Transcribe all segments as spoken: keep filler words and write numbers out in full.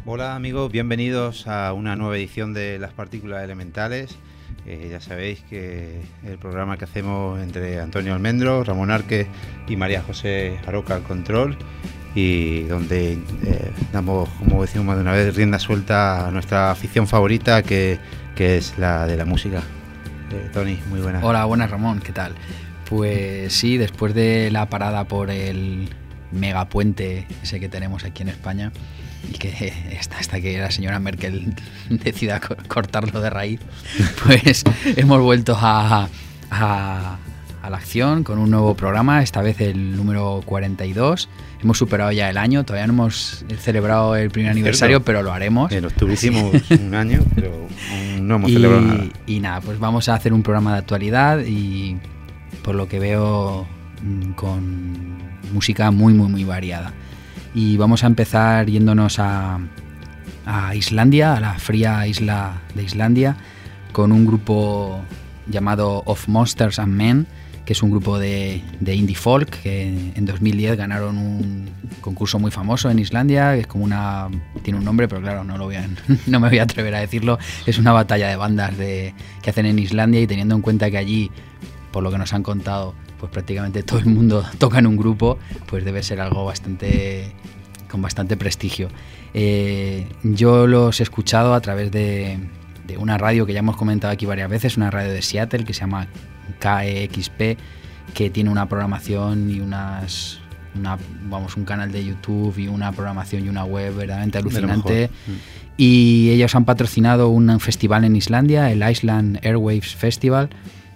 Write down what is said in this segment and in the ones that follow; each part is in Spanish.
Hola amigos, bienvenidos a una nueva edición de Las Partículas Elementales. Eh, ya sabéis que el programa que hacemos entre Antonio Almendro, Ramón Arque y María José Aroca al control, y donde eh, damos, como decimos más de una vez, rienda suelta a nuestra afición favorita, que, que es la de la música. Eh, Tony, muy buenas. Hola, buenas Ramón, ¿qué tal? Pues sí, después de la parada por el megapuente ese que tenemos aquí en España, y que hasta, hasta que la señora Merkel decida co- cortarlo de raíz, pues hemos vuelto a, a, a la acción con un nuevo programa, esta vez el número cuarenta y dos. Hemos superado ya el año, todavía no hemos celebrado el primer aniversario, pero lo haremos. En octubre hicimos un año, pero no hemos y, celebrado nada. Y nada, pues vamos a hacer un programa de actualidad y por lo que veo con música muy muy muy variada. Y vamos a empezar yéndonos a, a Islandia, a la fría isla de Islandia, con un grupo llamado Of Monsters and Men, que es un grupo de, de indie folk, que en dos mil diez ganaron un concurso muy famoso en Islandia, que es como una... tiene un nombre, pero claro, no, lo voy a, no me voy a atrever a decirlo. Es una batalla de bandas de, que hacen en Islandia, y teniendo en cuenta que allí, por lo que nos han contado, pues prácticamente todo el mundo toca en un grupo, pues debe ser algo bastante con bastante prestigio. Eh, yo los he escuchado a través de, de una radio que ya hemos comentado aquí varias veces, una radio de Seattle que se llama K E X P, que tiene una programación y unas una, vamos, un canal de YouTube y una programación y una web verdaderamente alucinante. Y ellos han patrocinado un festival en Islandia, el Iceland Airwaves Festival.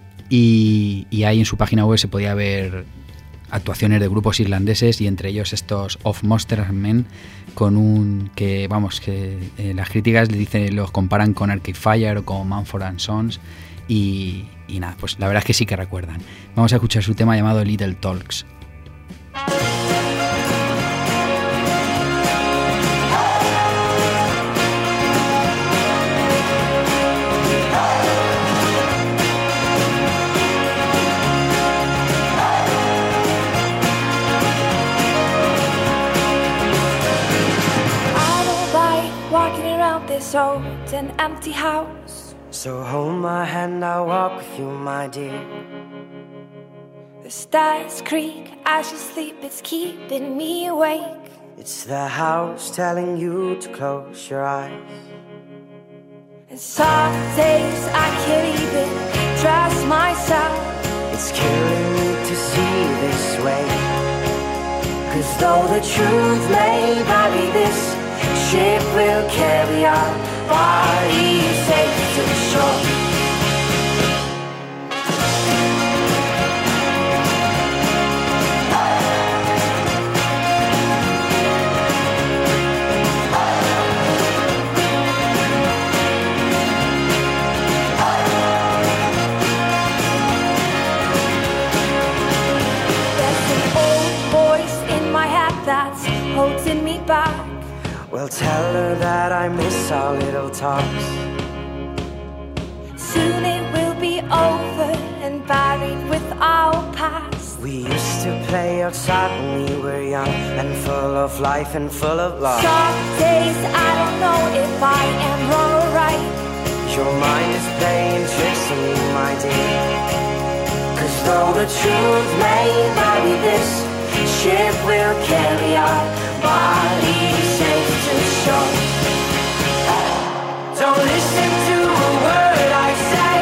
Y, y ahí en su página web se podía ver actuaciones de grupos irlandeses, y entre ellos estos Of Monsters and Men, con un que vamos que eh, las críticas le dicen, los comparan con Arcade Fire o con Mumford and Sons, y, y nada, pues la verdad es que sí que recuerdan. Vamos a escuchar su tema llamado Little Talks. This old and empty house. So hold my hand, I'll walk with you, my dear. The stars creak as you sleep, it's keeping me awake. It's the house telling you to close your eyes. And some days I can't even trust myself. It's killing me to see this way. Cause though the truth may vary, this ship will carry our bodies safe to shore. There's an old voice in my head that's holding me back. Well, tell her that I miss our little talks. Soon it will be over and buried with our past. We used to play outside when we were young, and full of life and full of love. Some days I don't know if I am wrong or right. Your mind is playing tricks on me, my dear. Cause though the truth may vary, this ship will carry our bodies safe to shore. Don't listen to a word I say.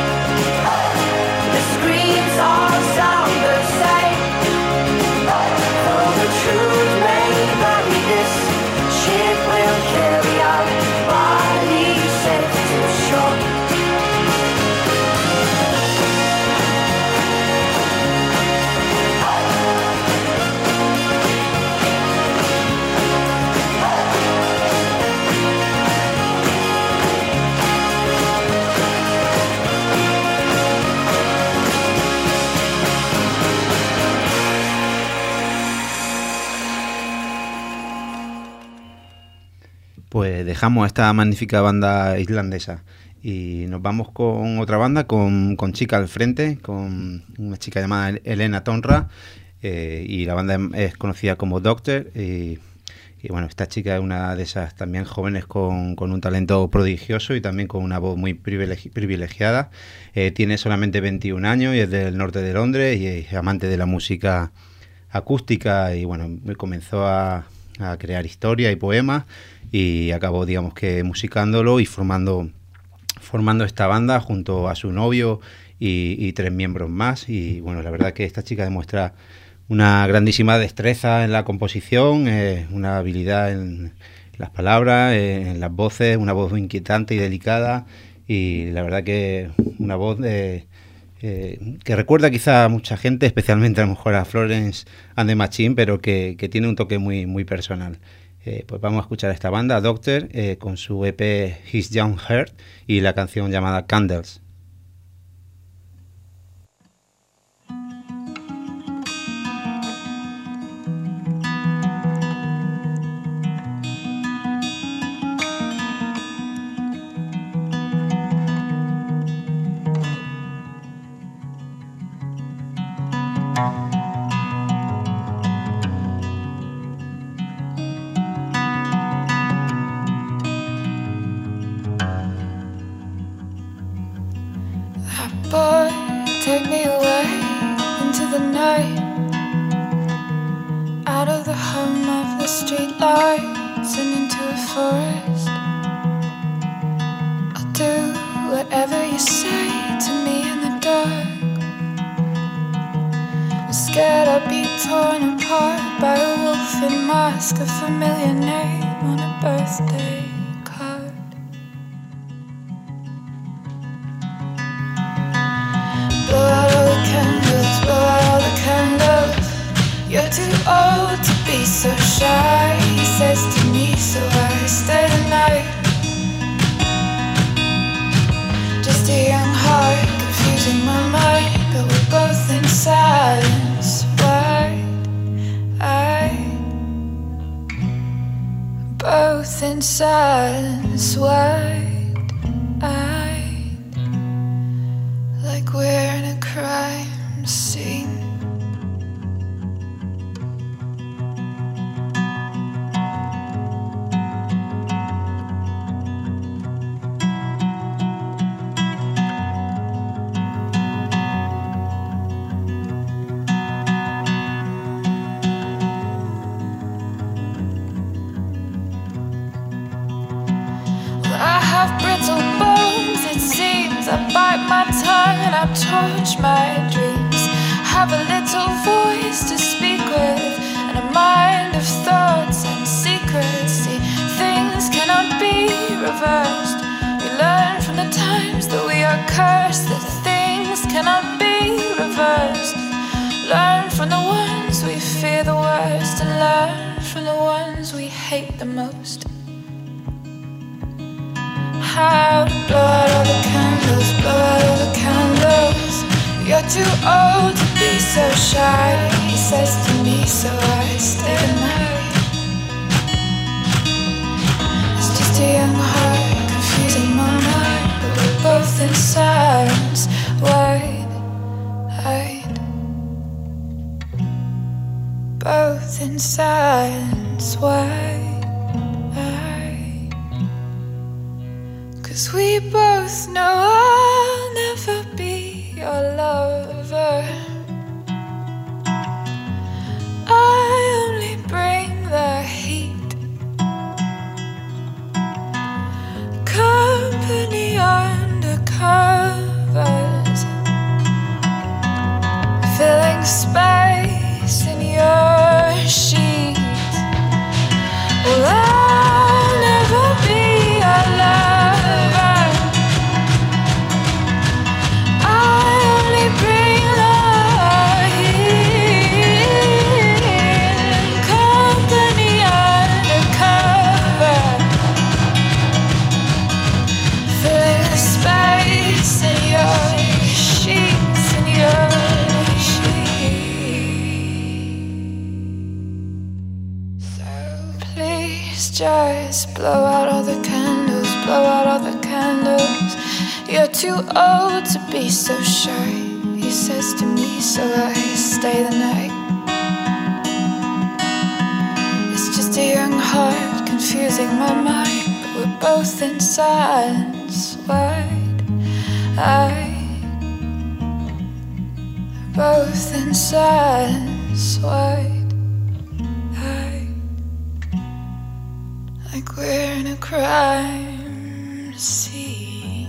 The screams all sound the same. Though the truth may vary, this ship will carry our bodies safe to shore. Pues dejamos esta magnífica banda islandesa y nos vamos con otra banda, con, con chica al frente, con una chica llamada Elena Tonra, eh, y la banda es conocida como Doctor, y, Y bueno, esta chica es una de esas también jóvenes con, con un talento prodigioso y también con una voz muy privilegi- privilegiada. Eh, tiene solamente veintiún años y es del norte de Londres y es amante de la música acústica y bueno, comenzó a, a crear historia y poemas y acabó, digamos que musicándolo y formando, formando esta banda junto a su novio y, y tres miembros más. Y bueno, la verdad que esta chica demuestra una grandísima destreza en la composición, eh, una habilidad en las palabras, eh, en las voces, una voz inquietante y delicada y la verdad que una voz de, eh, que recuerda quizá a mucha gente, especialmente a lo mejor a Florence and the Machine, pero que, que tiene un toque muy, muy personal. Eh, pues vamos a escuchar a esta banda, Doctor, eh, con su E P His Young Heart y la canción llamada Candles. Boy, take me away into the night, out of the hum of the street lights and into a forest. I'll do whatever you say to me in the dark. I'm scared I'll be torn apart by a wolf in mask, a familiar name on a birthday card. Blow out all the candles, blow out all the candles. You're too old to be so shy, he says to me, so I stay the night. Just a young heart confusing my mind, but we're both in silence, wide-eyed. Both in silence, wide-eyed, like we're in a crime scene. Brittle bones, it seems. I bite my tongue and I torch my dreams. Have a little voice to speak with and a mind of thoughts and secrets. See, things cannot be reversed. We learn from the times that we are cursed, that things cannot be reversed. Learn from the ones we fear the worst and learn from the ones we hate the most. How to blow out all the candles, blow out all the candles. You're too old to be so shy, he says to me, so I stay the night. It's just a young heart confusing my mind, but we're both in silence, wide-eyed. Both in silence, wide-eyed. 'Cause we both know I'll never be your lover. I only bring the heat, company under covers, filling space in your sheets. Well, I'll never be your lover. Just blow out all the candles, blow out all the candles. You're too old to be so shy, he says to me, so I stay the night. It's just just a young heart confusing my mind, but we're both in silence. Wide eyed, both in silence. Wide eyed, like we're in a crime scene.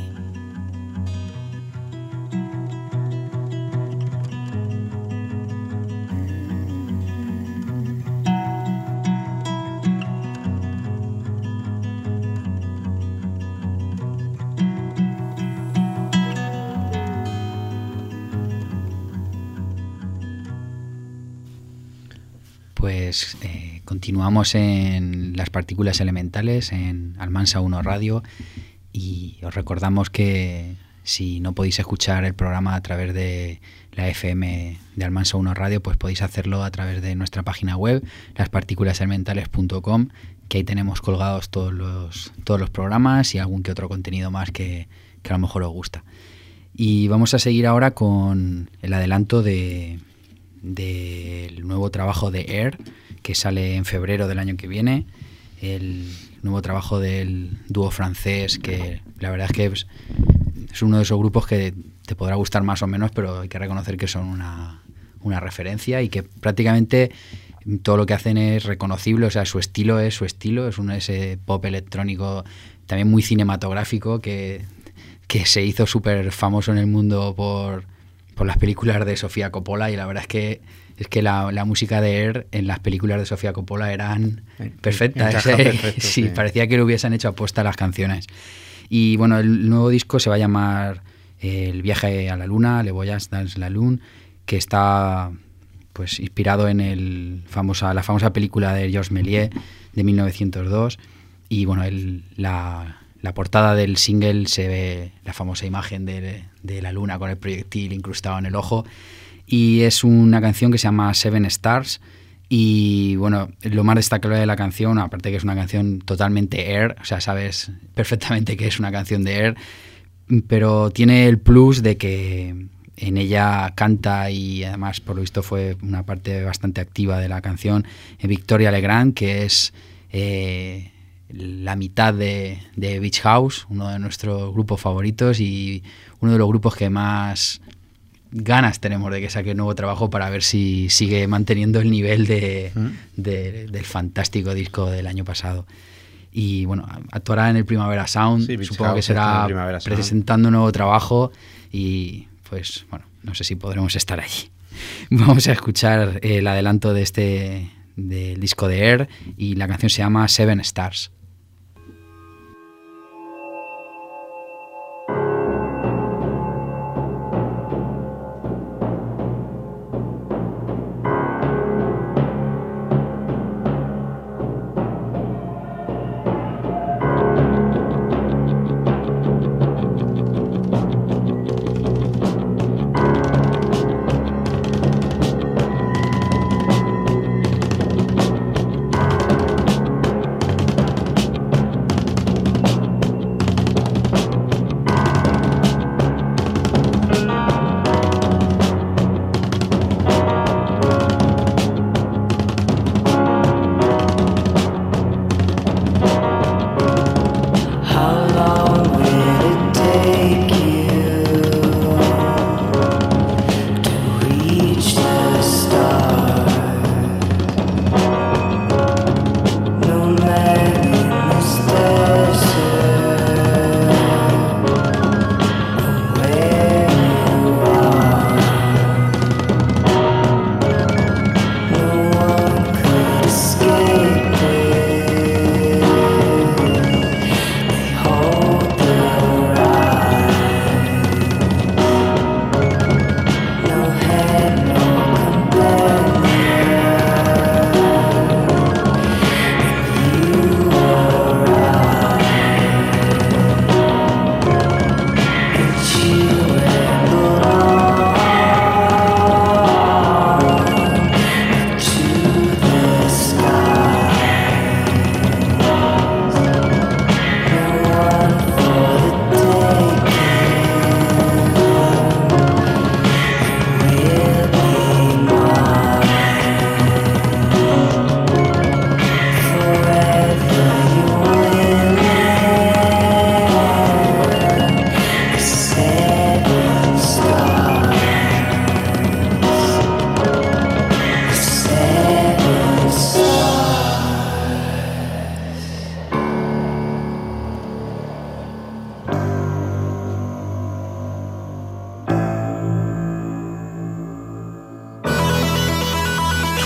Pues eh, continuamos en las partículas elementales en Almansa uno Radio y os recordamos que si no podéis escuchar el programa a través de la F M de Almansa uno Radio, pues podéis hacerlo a través de nuestra página web, las partículas elementales punto com, que ahí tenemos colgados todos los, todos los programas y algún que otro contenido más que, que a lo mejor os gusta. Y vamos a seguir ahora con el adelanto de... del nuevo trabajo de Air, que sale en febrero del año que viene, el nuevo trabajo del dúo francés, que la verdad es que es, es uno de esos grupos que te podrá gustar más o menos, pero hay que reconocer que son una, una referencia y que prácticamente todo lo que hacen es reconocible, o sea, su estilo es su estilo, es un ese pop electrónico también muy cinematográfico que, que se hizo súper famoso en el mundo por por las películas de Sofía Coppola, y la verdad es que es que la, la música de Air en las películas de Sofía Coppola eran perfectas. ¿eh? Perfecto, sí, sí, parecía que lo hubiesen hecho aposta las canciones. Y bueno, el nuevo disco se va a llamar eh, El viaje a la luna, Le Voyage dans la Lune, que está pues inspirado en el famosa, la famosa película de Georges Méliès de mil novecientos dos. Y bueno, el, la... la portada del single se ve la famosa imagen de, de la luna con el proyectil incrustado en el ojo, y es una canción que se llama Seven Stars. Y bueno, lo más destacable de la canción, aparte que es una canción totalmente Air, o sea, sabes perfectamente que es una canción de Air, pero tiene el plus de que en ella canta, y además por lo visto fue una parte bastante activa de la canción, Victoria Legrand, que es eh, la mitad de, de Beach House, uno de nuestros grupos favoritos y uno de los grupos que más ganas tenemos de que saque nuevo trabajo, para ver si sigue manteniendo el nivel de, ¿Mm? de, del fantástico disco del año pasado. Y bueno, actuará en el Primavera Sound, sí, supongo que será presentando un nuevo trabajo, y pues bueno, no sé si podremos estar allí. Vamos a escuchar el adelanto de este del disco de Air, y la canción se llama Seven Stars.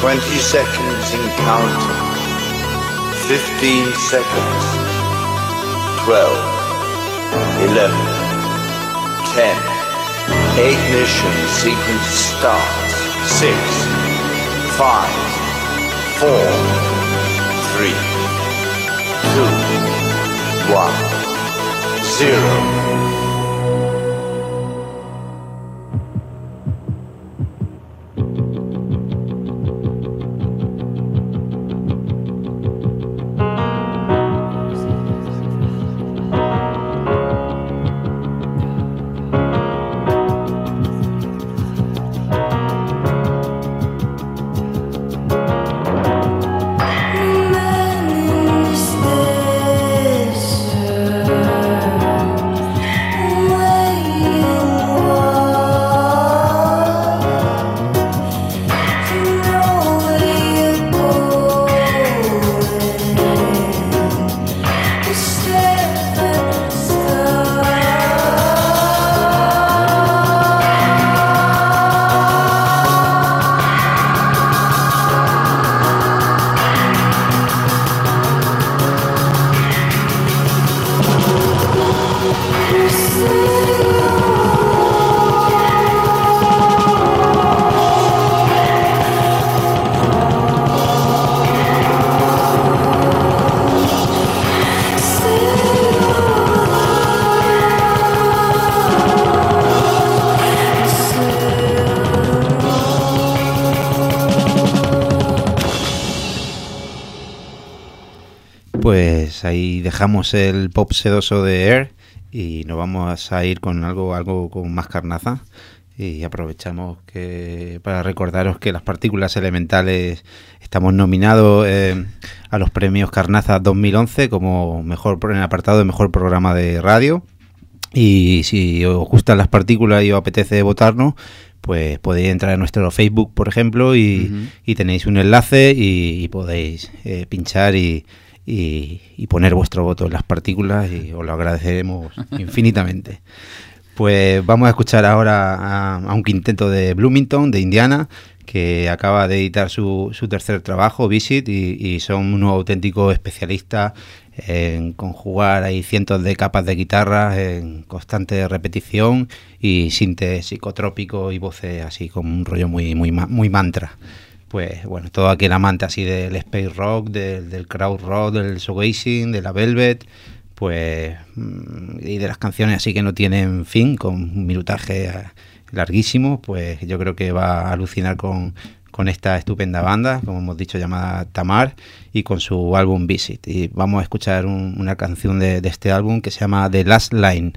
Twenty seconds in counting. Fifteen seconds. Twelve. Eleven. Ten. Ignition sequence starts. Six. Five. Four. Three. Two. One. Zero. Pues ahí dejamos el pop sedoso de Air y nos vamos a ir con algo algo con más carnaza, y aprovechamos que para recordaros que Las Partículas Elementales estamos nominados eh, a los premios Carnaza dos mil once como mejor en el apartado de mejor programa de radio, y si os gustan las partículas y os apetece votarnos, pues podéis entrar a nuestro Facebook, por ejemplo, y, uh-huh. y tenéis un enlace y, y podéis eh, pinchar y Y, y poner vuestro voto en Las Partículas, y os lo agradeceremos infinitamente. Pues vamos a escuchar ahora a, a un quinteto de Bloomington, de Indiana, que acaba de editar su, su tercer trabajo, Visit, y, y son unos auténticos especialistas en conjugar ahí cientos de capas de guitarra en constante repetición y sinte psicotrópico y voces así con un rollo muy, muy, muy mantra. Pues bueno, todo aquel amante así del space rock, del, del crowd rock, del shoegazing, de la Velvet, pues y de las canciones así que no tienen fin, con un minutaje larguísimo, pues yo creo que va a alucinar con, con esta estupenda banda, como hemos dicho, llamada Tamar, y con su álbum Visit. Y vamos a escuchar un, una canción de, de este álbum que se llama The Last Line.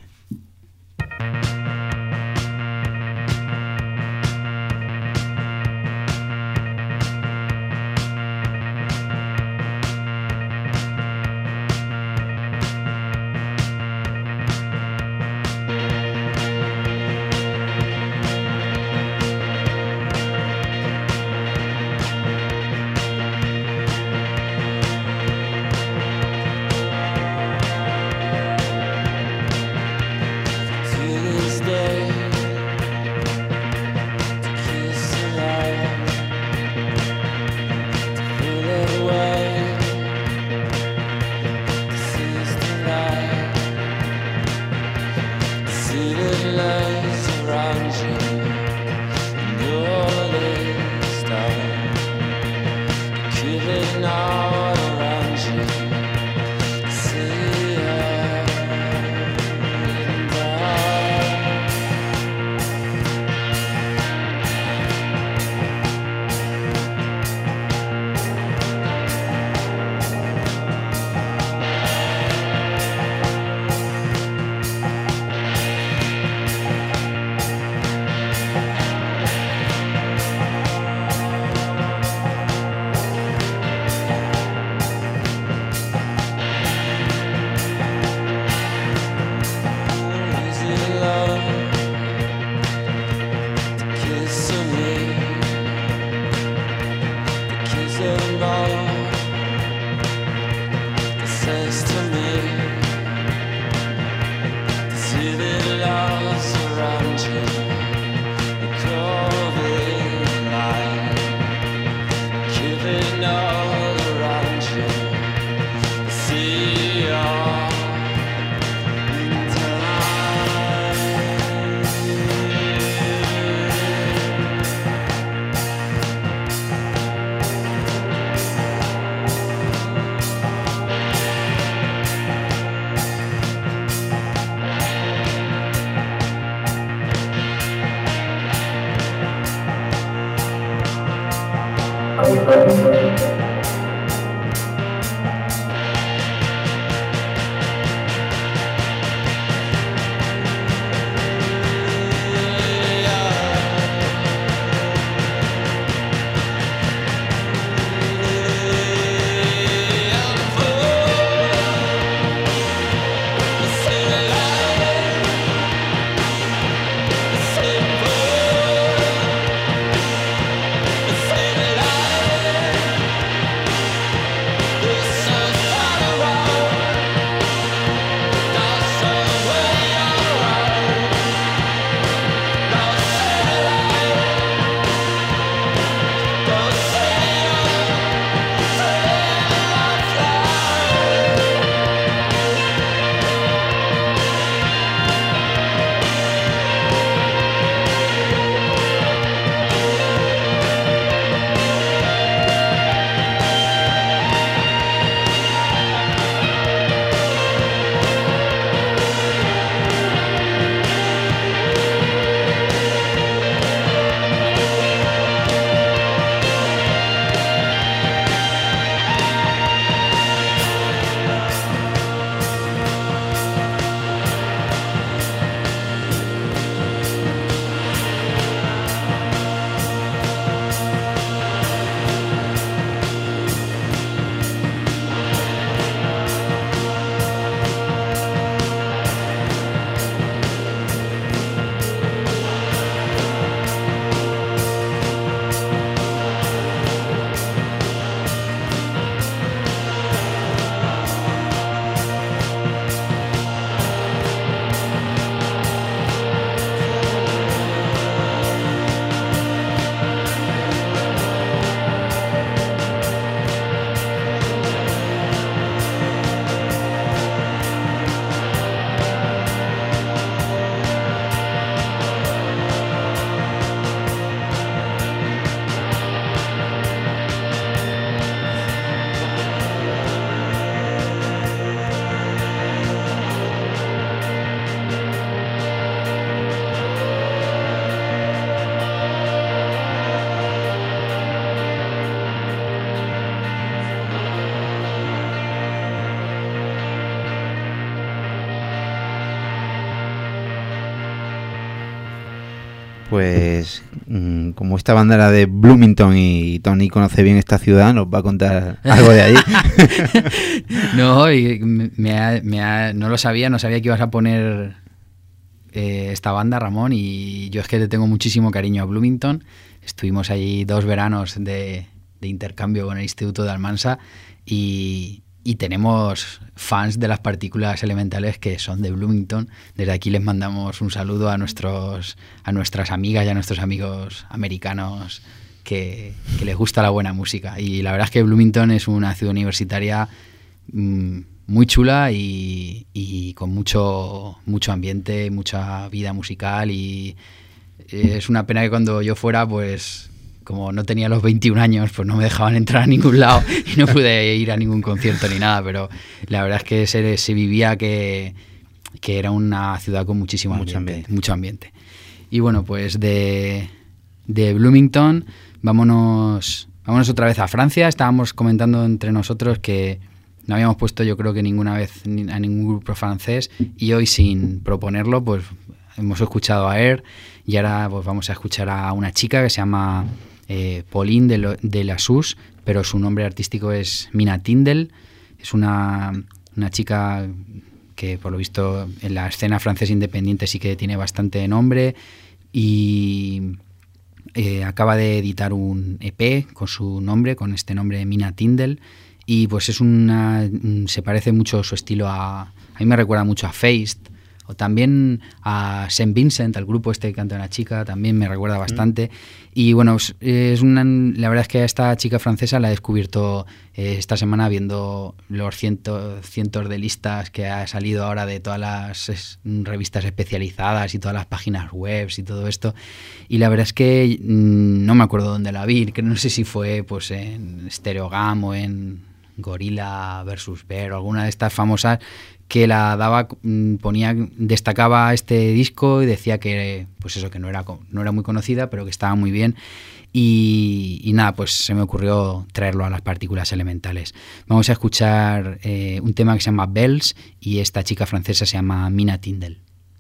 Pues como esta banda era de Bloomington y Tony conoce bien esta ciudad, nos va a contar algo de allí. No, y me ha, me ha, no lo sabía, no sabía que ibas a poner eh, esta banda, Ramón, y yo es que le tengo muchísimo cariño a Bloomington. Estuvimos allí dos veranos de, de intercambio con el Instituto de Almansa y, y tenemos fans de las partículas elementales que son de Bloomington. Desde aquí les mandamos un saludo a nuestros a nuestras amigas y a nuestros amigos americanos que, que les gusta la buena música. Y la verdad es que Bloomington es una ciudad universitaria mmm, muy chula y, y con mucho, mucho ambiente, mucha vida musical, y es una pena que cuando yo fuera, pues como no tenía los veintiún años, pues no me dejaban entrar a ningún lado y no pude ir a ningún concierto ni nada, pero la verdad es que se, se vivía que, que era una ciudad con muchísimo ambiente, mucho ambiente. Mucho ambiente. Y bueno, pues de, de Bloomington vámonos, vámonos otra vez a Francia. Estábamos comentando entre nosotros que no habíamos puesto, yo creo que ninguna vez a ningún grupo francés, y hoy, sin proponerlo, pues hemos escuchado a Air, y ahora pues vamos a escuchar a una chica que se llama eh, Pauline de, lo, de la Sus, pero su nombre artístico es Mina Tindel. Es una, una chica que, por lo visto, en la escena francesa independiente sí que tiene bastante nombre, y eh, acaba de editar un E P con su nombre, con este nombre, Mina Tindel. Y pues es una, se parece mucho su estilo a, a mí me recuerda mucho a Feist, o también a Saint Vincent, al grupo este que canta una chica, también me recuerda bastante. Mm. Y bueno, es una, la verdad es que a esta chica francesa la he descubierto eh, esta semana viendo los cientos, cientos de listas que ha salido ahora de todas las es, revistas especializadas y todas las páginas web y todo esto. Y la verdad es que mmm, no me acuerdo dónde la vi, que no sé si fue pues en Stereogam o en Gorilla versus Bear o alguna de estas famosas, que la daba, ponía, destacaba este disco y decía que, pues eso, que no era, no era muy conocida, pero que estaba muy bien. Y, y nada, pues se me ocurrió traerlo a las partículas elementales. Vamos a escuchar eh, un tema que se llama Bells y esta chica francesa se llama Mina Tindall.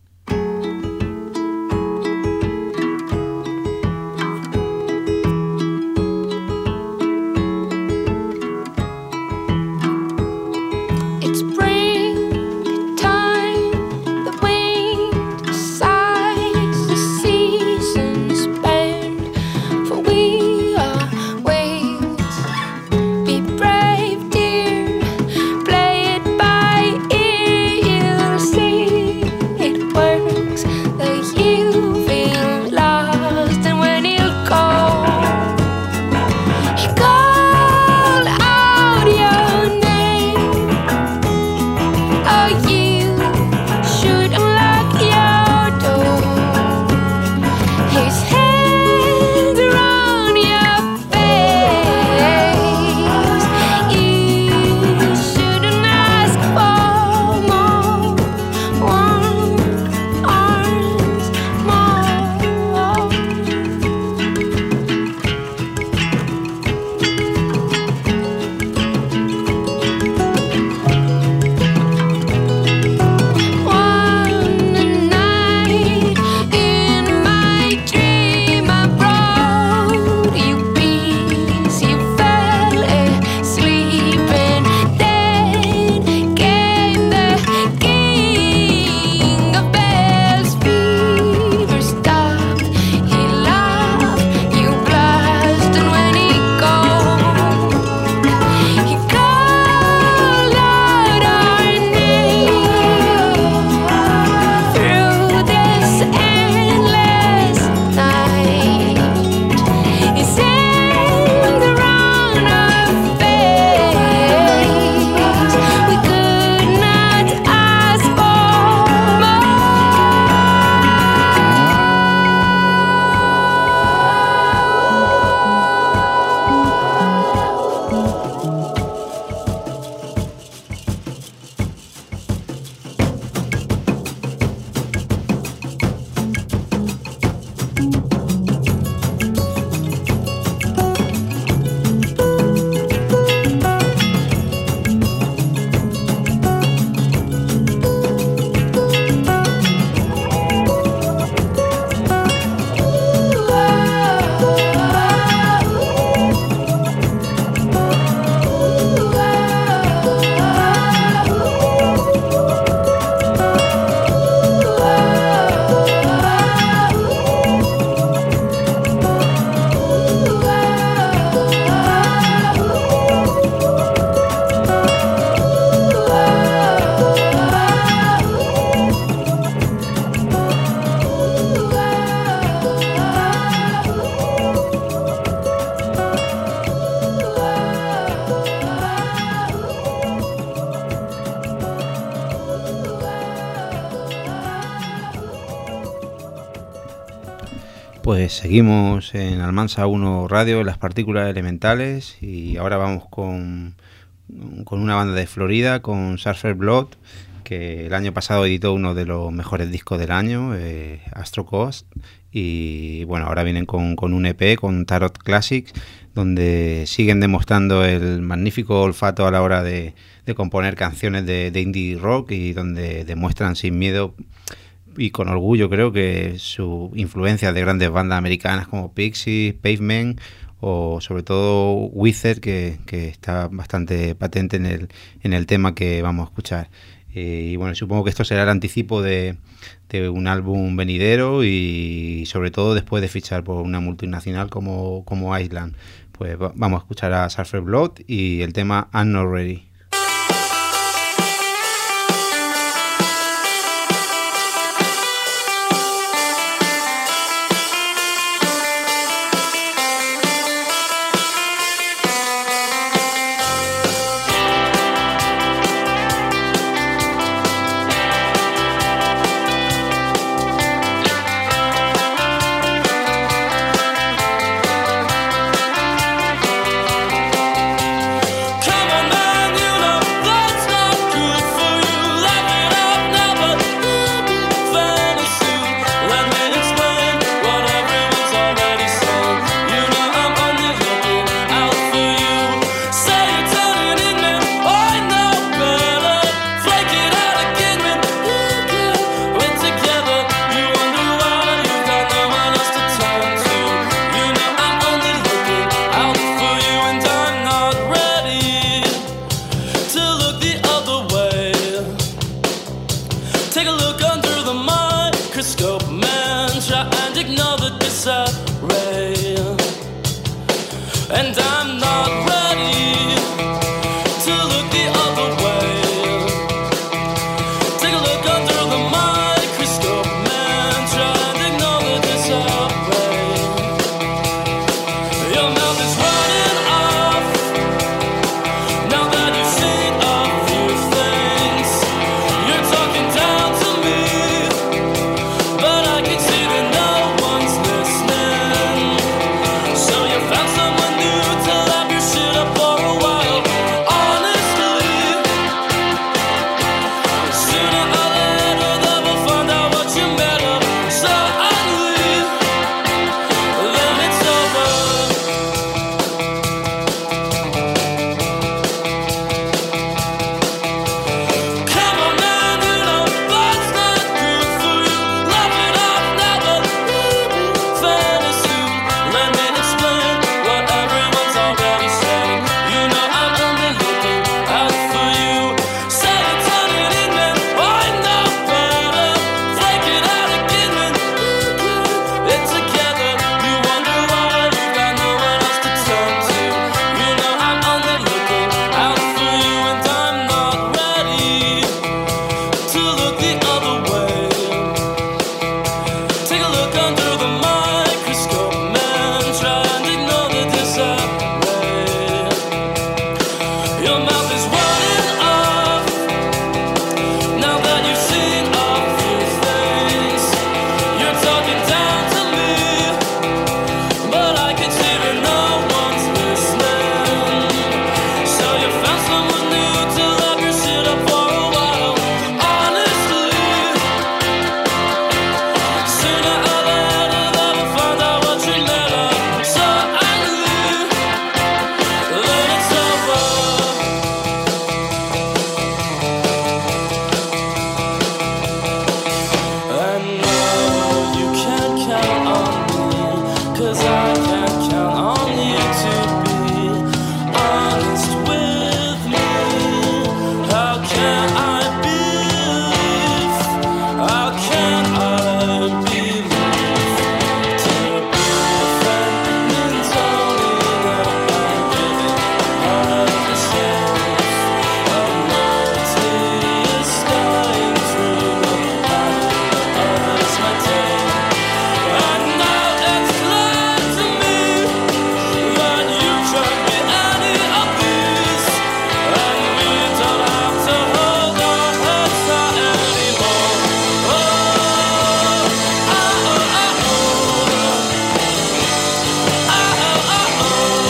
Pues seguimos en Almansa uno Radio, las partículas elementales, y ahora vamos con, con una banda de Florida, con Surfer Blood, que el año pasado editó uno de los mejores discos del año, eh, Astro Coast, y bueno, ahora vienen con, con un E P, con Tarot Classics, donde siguen demostrando el magnífico olfato a la hora de, de componer canciones de, de indie rock, y donde demuestran sin miedo y con orgullo, creo, que su influencia de grandes bandas americanas como Pixies, Pavement o sobre todo Wizard, que, que está bastante patente en el, en el tema que vamos a escuchar. Eh, y bueno, supongo que esto será el anticipo de, de un álbum venidero, y sobre todo después de fichar por una multinacional como, como Island. Pues va, vamos a escuchar a Surfer Blood y el tema I'm Not Ready. Come on, man, you man, try and ignore the disarray. And I'm not ready to look the other way. Take a look under the microscope, man, try and ignore the disarray. Your mouth is running off now that you've seen a few things. You're talking down to me, but I can see that no one's listening. So you found someone new to lap your shit up for a while. Honestly, sooner or later they will find out what you made of. So ugly, then it's over. Come on man, you know that's not good for you. Laugh it off now, but fantasy. Let me explain what everyone's already saying. You know I'm only looking out for you. Say it, tell it in, man, I know better. Fake it out again, man, it's together. You wonder why you got no one else to turn to. You know I'm only looking out for you, and I'm not ready to look the other way. Take a look under the microscope, man, try and ignore the disarray. Your mouth is running off now that you've seen a few things. You're talking down to me, but I can see that no one's listening. So you found someone new to lap your shit up for a while. Honestly, sooner or later they will find out what you made of. So ugly, then it's over. And no, you can't count on me, 'cause I can't count on you to be honest with me. How can I believe? How can I believe? To be a friend means only that I'm giving all of the safe. A loyalty is dying through the body others might take. And now it's clear to me that you can't be any of these, and we don't have to hold our heads high anymore. Oh, ah, oh, ah, oh. Ah, oh, ah, oh.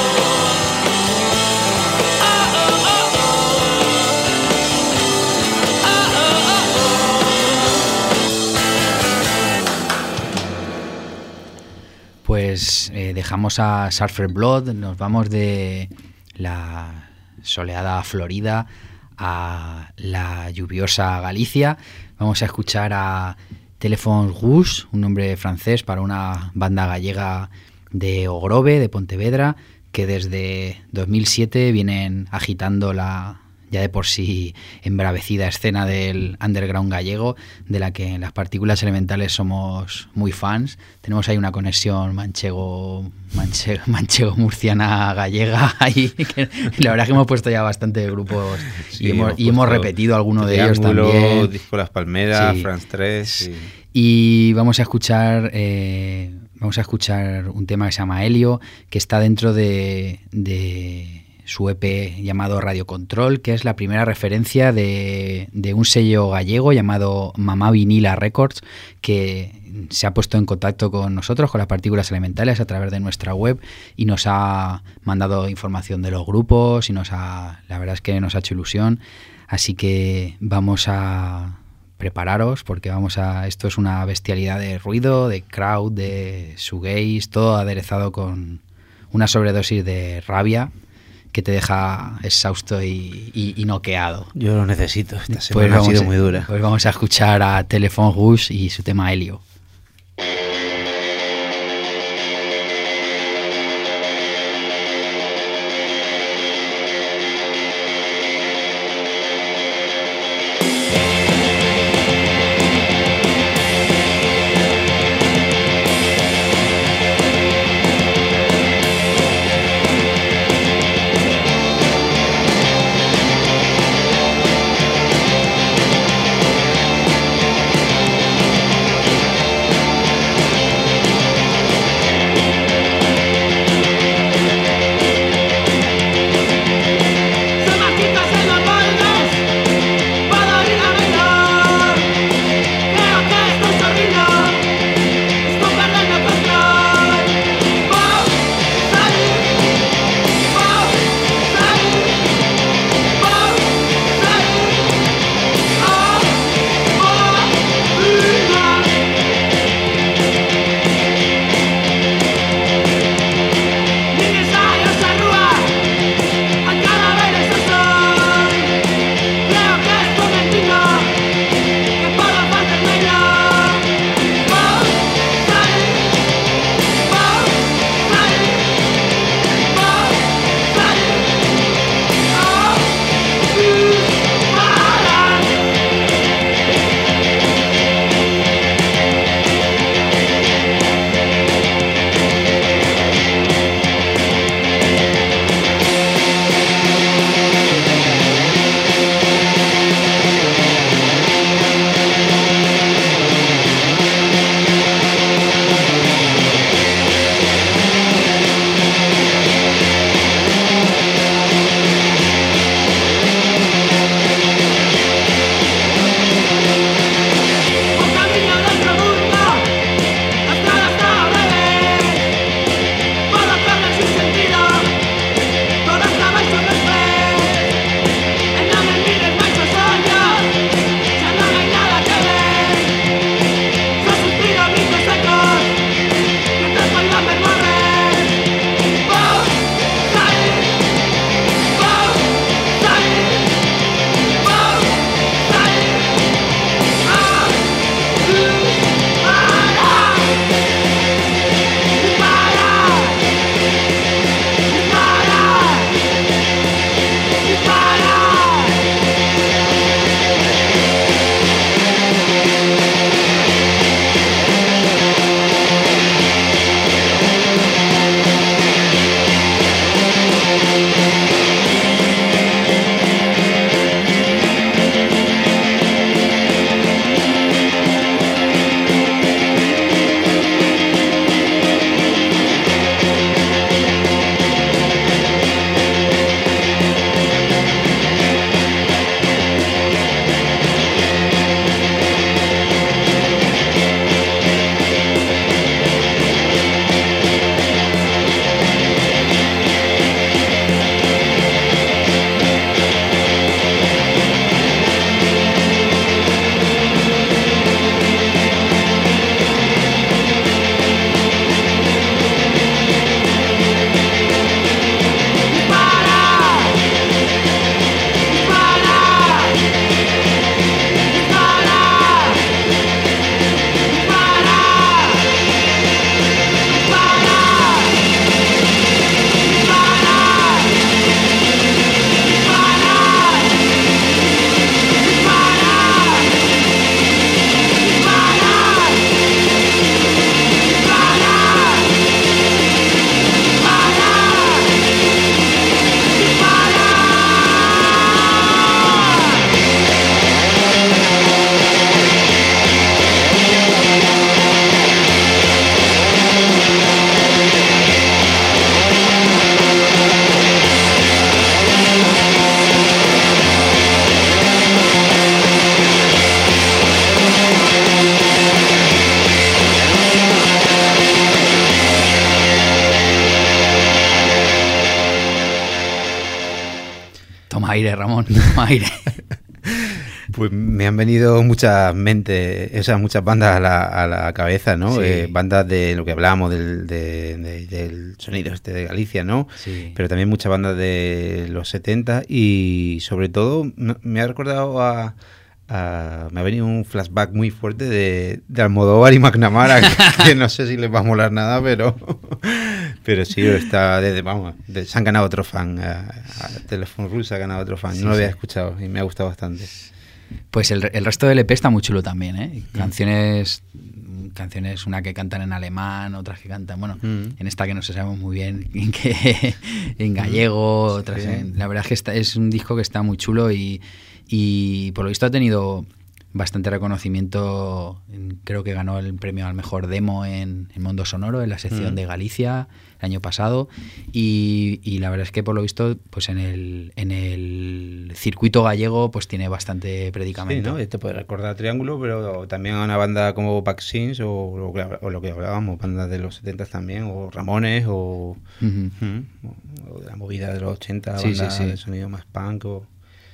Ah, oh, ah, oh. Ah, oh, ah, oh. Pues eh, dejamos a Surfer Blood, nos vamos de la soleada Florida a la lluviosa Galicia. Vamos a escuchar a Téléphone Rouge, un nombre francés para una banda gallega de Ogrove, de Pontevedra, que desde dos mil siete vienen agitando la ya de por sí embravecida escena del underground gallego, de la que en Las Partículas Elementales somos muy fans. Tenemos ahí una conexión manchego manchego, manchego murciana gallega ahí, que la verdad es que hemos puesto ya bastante grupos Sí, y hemos, hemos y hemos puesto repetido alguno de ellos Triángulo, también. Disco Las Palmeras, Sí. France tres. Y vamos a escuchar eh, vamos a escuchar un tema que se llama Helio, que está dentro de, de su E P llamado Radio Control, que es la primera referencia de, de un sello gallego llamado Mamá Vinila Records, que se ha puesto en contacto con nosotros, con Las Partículas Elementales, a través de nuestra web, y nos ha mandado información de los grupos, y nos ha, la verdad es que nos ha hecho ilusión. Así que vamos a prepararos, porque vamos a esto es una bestialidad de ruido, de crowd, de shoegaze, todo aderezado con una sobredosis de rabia que te deja exhausto y, y, y noqueado. Yo lo necesito, esta Pues semana ha vamos sido a- muy dura. Pues vamos a escuchar a Téléphone Rouge y su tema Helio. Helio. aire, Ramón, toma aire. Pues me han venido muchas mentes, esas muchas bandas a la, a la cabeza, ¿no? Sí. Eh, bandas de lo que hablábamos del, de, de, del sonido este de Galicia, ¿no? Sí. Pero también muchas bandas de los setenta y sobre todo me ha recordado a... a me ha venido un flashback muy fuerte de, de Almodóvar y McNamara, que, que no sé si les va a molar nada, pero pero sí, está desde, vamos, de, se han ganado otro fan, a, a Telephone Rules ha ganado otro fan, Sí, no lo había sí. escuchado y me ha gustado bastante. Pues el, el resto del E P está muy chulo también, ¿eh? Canciones, canciones, una que cantan en alemán, otras que cantan, bueno, Mm. en esta que no se sabemos muy bien en, qué, en gallego, Sí. otras en, la verdad es que está, es un disco que está muy chulo y, y por lo visto ha tenido bastante reconocimiento. Creo que ganó el premio al mejor demo en, en Mundo Sonoro, en la sección Mm. de Galicia el año pasado, y, y la verdad es que por lo visto pues en el, en el circuito gallego pues tiene bastante Sí, predicamento. ¿no? Te puede recordar a Triángulo, pero también a una banda como Vaccines o, lo que- o lo que hablábamos, bandas de los setenta también, o Ramones, o, Ujú. mm, o de la movida de los ochenta, Sí, bandas sí, sí. de sonido más punk. O,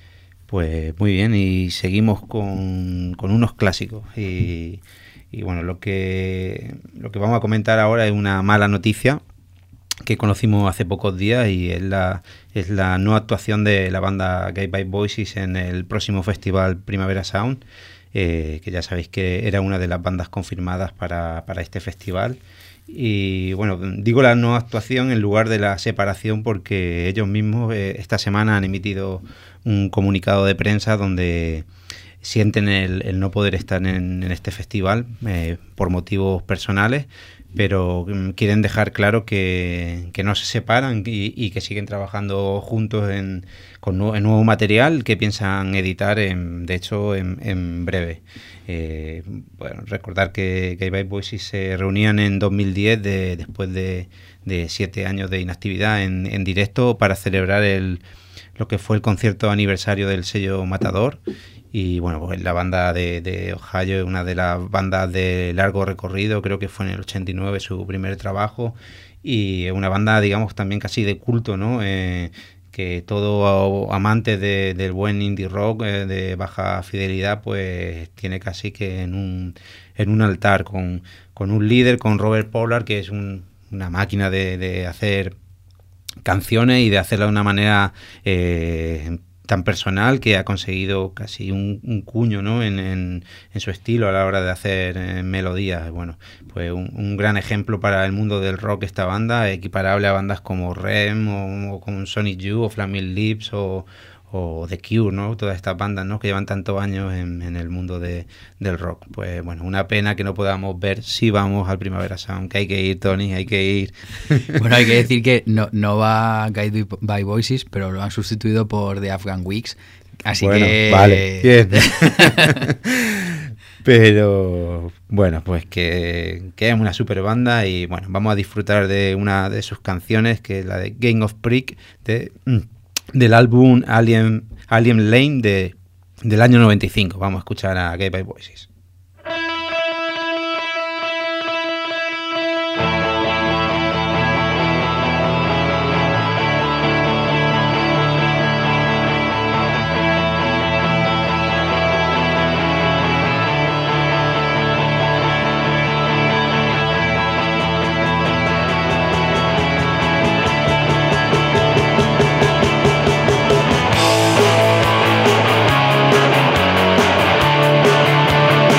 pues muy bien, y seguimos con, con unos clásicos. Y, y bueno, lo que, lo que vamos a comentar ahora es una mala noticia que conocimos hace pocos días, y es la, es la no actuación de la banda Guided by Voices en el próximo festival Primavera Sound, eh, que ya sabéis que era una de las bandas confirmadas para, para este festival. Y bueno, digo la no actuación en lugar de la separación porque ellos mismos eh, esta semana han emitido un comunicado de prensa donde sienten el, el no poder estar en, en este festival eh, por motivos personales, pero mm, quieren dejar claro que, que no se separan y, y que siguen trabajando juntos en, con nu- en nuevo material que piensan editar, en, de hecho, en, en breve. Eh, bueno, recordar que Guided by Voices se reunían en dos mil diez, de, después de, de siete años de inactividad en, en directo, para celebrar el, lo que fue el concierto aniversario del sello Matador. Y bueno, pues la banda de, de Ohio es una de las bandas de largo recorrido, creo que fue en el ochenta y nueve su primer trabajo, y es una banda, digamos, también casi de culto, ¿no? Eh, que todo amante de, del buen indie rock eh, de baja fidelidad pues tiene casi que en un, en un altar, con, con un líder, con Robert Pollard, que es un, una máquina de, de hacer canciones y de hacerla de una manera eh, tan personal, que ha conseguido casi un, un cuño, ¿no? en, en, en su estilo a la hora de hacer eh, melodías. Bueno, pues un, un gran ejemplo para el mundo del rock esta banda, equiparable a bandas como R E M o, o como Sonic Youth o Flaming Lips o, o The Cure, ¿no? Todas estas bandas, ¿no? que llevan tantos años en, en el mundo de, del rock. Pues bueno, una pena que no podamos ver si vamos al Primavera Sound, que hay que ir, Tony, hay que ir. Bueno, hay que decir que no, no va Guided by Voices, pero lo han sustituido por The Afghan Weeks, así Bueno, que... vale, bien. Pero bueno, pues que, que es una super banda, y bueno, vamos a disfrutar de una de sus canciones, que es la de Game of Prick, de, del álbum Alien, Alien Lane de, del año noventa y cinco. Vamos a escuchar a Guided by Voices. Thank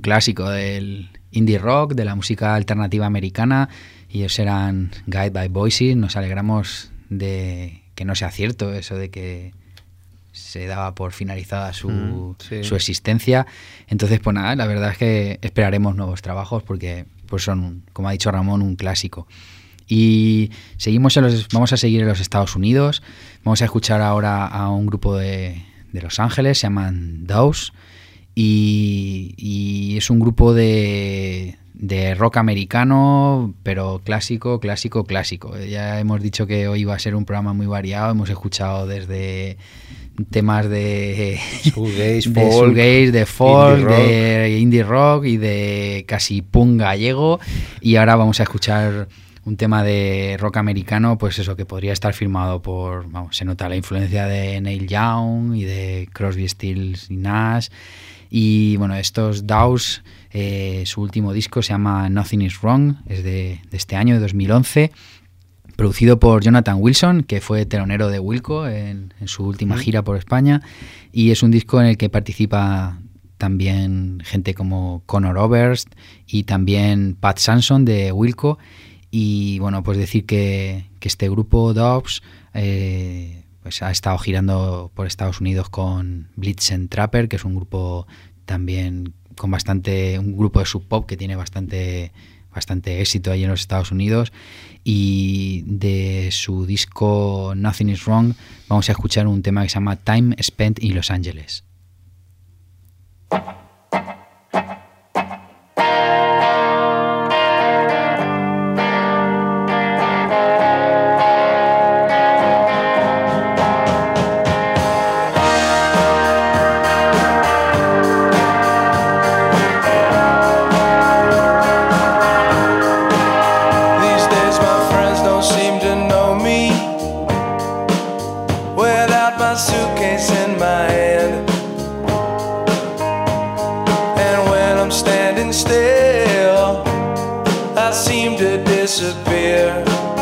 clásico del indie rock, de la música alternativa americana, y ellos eran Guided by Voices. Nos alegramos de que no sea cierto eso de que se daba por finalizada su, mm, sí. su existencia. Entonces, pues nada, la verdad es que esperaremos nuevos trabajos porque pues son, como ha dicho Ramón, un clásico. Y seguimos en los, vamos a seguir en los Estados Unidos. Vamos a escuchar ahora a un grupo de, de Los Ángeles, se llaman Doves, y, y es un grupo de, de rock americano, pero clásico, clásico, clásico. Ya hemos dicho que hoy va a ser un programa muy variado. Hemos escuchado desde temas de shoegaze, de, folk, shoegaze, de folk, indie de indie rock y de casi punk gallego, y ahora vamos a escuchar un tema de rock americano, pues eso, que podría estar firmado por, vamos, se nota la influencia de Neil Young y de Crosby, Stills y Nash. Y bueno, estos Doves, eh, su último disco se llama Nothing Is Wrong, es de, de este año, de dos mil once, producido por Jonathan Wilson, que fue telonero de Wilco en, en su última gira por España, y es un disco en el que participa también gente como Conor Oberst y también Pat Sanson de Wilco. Y bueno, pues decir que, que este grupo Doves eh, pues ha estado girando por Estados Unidos con Blitzen Trapper, que es un grupo también con bastante, un grupo de sub pop que tiene bastante bastante éxito ahí en los Estados Unidos. Y de su disco Nothing Is Wrong vamos a escuchar un tema que se llama Time Spent in Los Angeles. Disappear,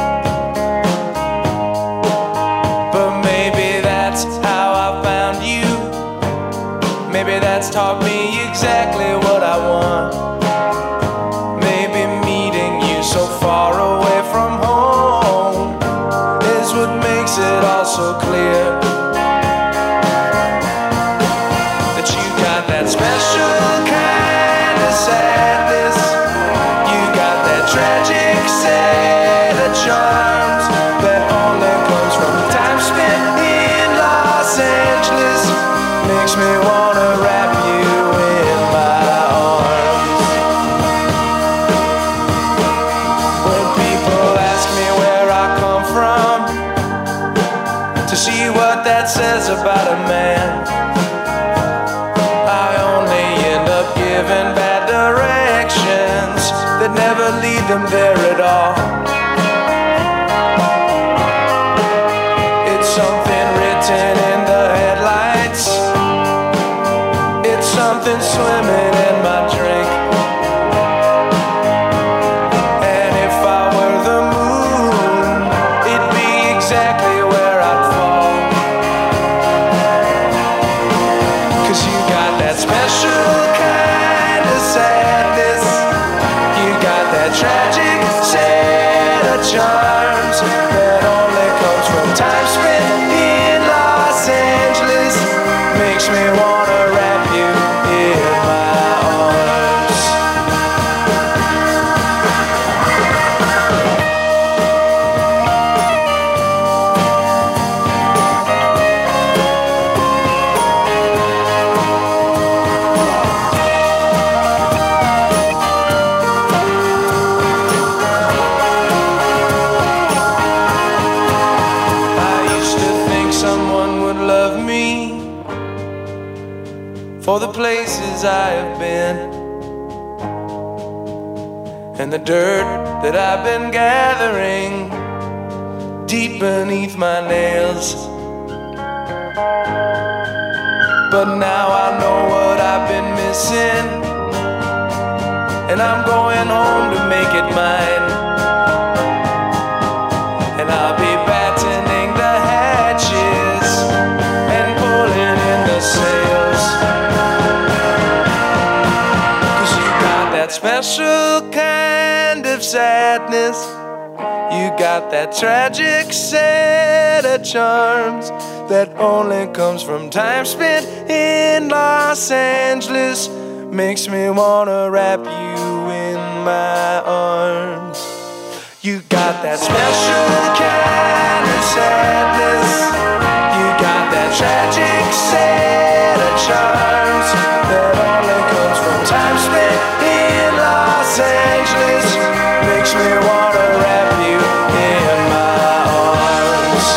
but maybe that's how I found you. Maybe that's taught me exactly what I want. Maybe meeting you so far away from home is what makes it all so clear. That you got that special kind of sadness, you got that tragic set of charms that only comes from time spent in Los Angeles. Makes me wanna wrap you in my arms. When people ask me where I come from, to see what that says about a man, I only end up giving bad directions that never lead them there at all. It's something written in the headlights, it's something swimming in my drink. And if I were the moon, it'd be exactly where I'd fall. 'Cause you got that special kind of sadness, you got that tragic set of charms that only comes from time spent in Los Angeles. Makes me wanna wrap you in my arms. For the places I have been and the dirt that I've been gathering deep beneath my nails. But now I know what I've been missing, and I'm going home to make it mine. And I'll be battening the hatches and pulling in the sails. 'Cause you special kind of sadness. You got that tragic set of charms that only comes from time spent in Los Angeles. Makes me wanna wrap you in my arms. You got that special kind of sadness. You got that tragic set of charms that only comes from time spent in Los Angeles. Makes me wanna wrap you in my arms.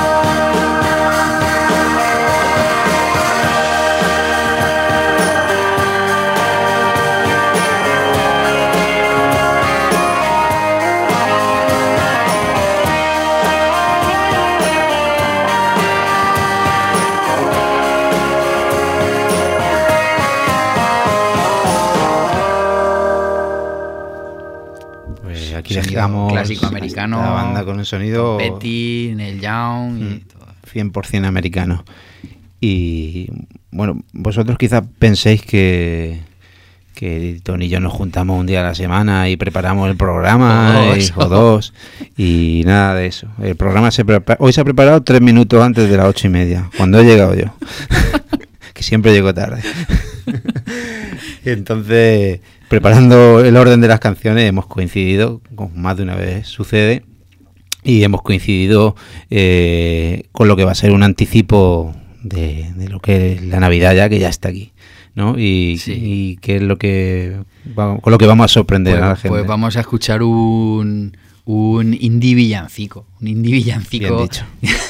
Pues aquí Sonido dejamos clásico americano, la banda con un sonido Petty, Neil Young y mm, todo. cien por ciento americano. Y bueno, vosotros quizás penséis que que Tony y yo nos juntamos un día a la semana y preparamos el programa O dos. y, o dos y nada de eso. El programa se prepara, hoy se ha preparado tres minutos antes de las ocho y media, cuando he llegado yo, que siempre llego tarde. Y entonces, preparando el orden de las canciones, hemos coincidido, como más de una vez sucede, y hemos coincidido eh, con lo que va a ser un anticipo de, de lo que es la Navidad ya, que ya está aquí, ¿no? Y, Sí. y qué es lo que va- con lo que vamos a sorprender Pues, a la gente. pues vamos a escuchar un, un indie villancico. Un indie Bien villancico dicho.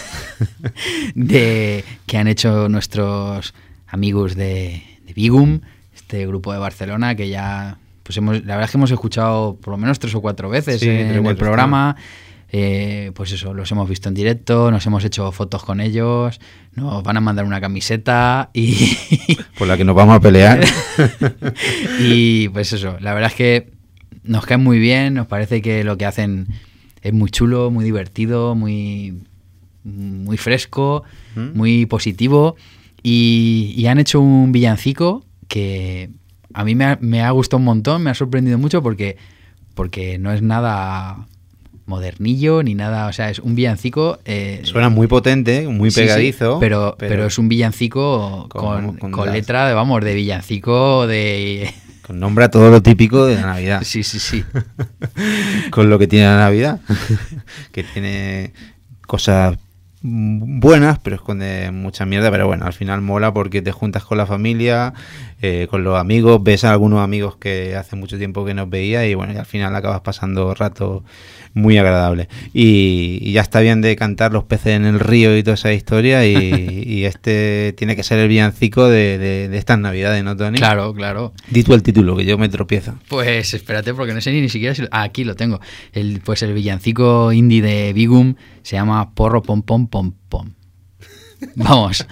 de, que han hecho nuestros amigos de, de Bigum, este grupo de Barcelona que ya, pues hemos, la verdad es que hemos escuchado por lo menos tres o cuatro veces Sí, en tres o el cuatro, programa. Eh, pues eso, los hemos visto en directo, nos hemos hecho fotos con ellos, nos van a mandar una camiseta y, Por la que nos vamos a pelear. y pues eso, la verdad es que nos caen muy bien, nos parece que lo que hacen es muy chulo, muy divertido, muy, muy fresco, ¿Mm? muy positivo y, y han hecho un villancico que a mí me ha, me ha gustado un montón, me ha sorprendido mucho porque, porque no es nada modernillo ni nada, o sea, es un villancico... eh, Suena muy potente, muy sí, sí, pegadizo. pero, pero, es un villancico con, con- con con las- letra de, vamos, de villancico de... Con nombre a todo lo típico de la Navidad. Sí, sí, sí. Con lo que tiene la Navidad, que tiene cosas mm, buenas, pero esconde mucha mierda. Pero bueno, al final mola porque te juntas con la familia, eh, con los amigos, ves a algunos amigos que hace mucho tiempo que nos veía y bueno, y al final acabas pasando rato muy agradable. Y, y ya está bien de cantar los peces en el río y toda esa historia y, y este tiene que ser el villancico de, de, de estas Navidades, ¿no, Tony? Claro, claro. Di tú el título, que yo me tropiezo. Pues espérate, porque no sé ni, ni siquiera si... lo- ah, aquí lo tengo. El, pues el villancico indie de Bigum se llama Porro Pom Pom Pom Pom. Vamos.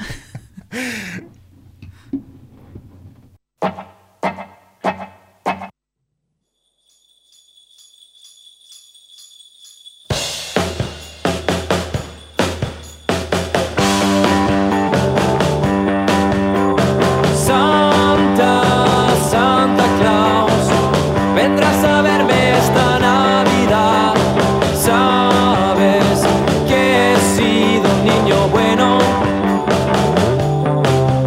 Santa, Santa Claus, vendrás a verme esta Navidad. Sabes que he sido un niño bueno.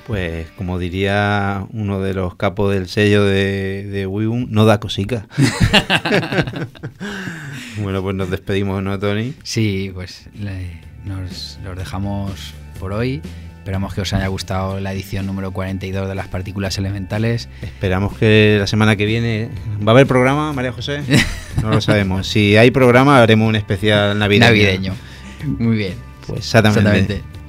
Pues como diría uno de los capos del sello de, de Wigun, no da cosica. Bueno, pues nos despedimos, ¿no, Tony? Sí, pues le, nos los dejamos por hoy. Esperamos que os haya gustado la edición número cuarenta y dos de las partículas elementales. Esperamos que la semana que viene... ¿Va a haber programa, María José? No lo sabemos. Si hay programa, haremos un especial navideño. Navideño. Muy bien. Pues exactamente. Exactamente.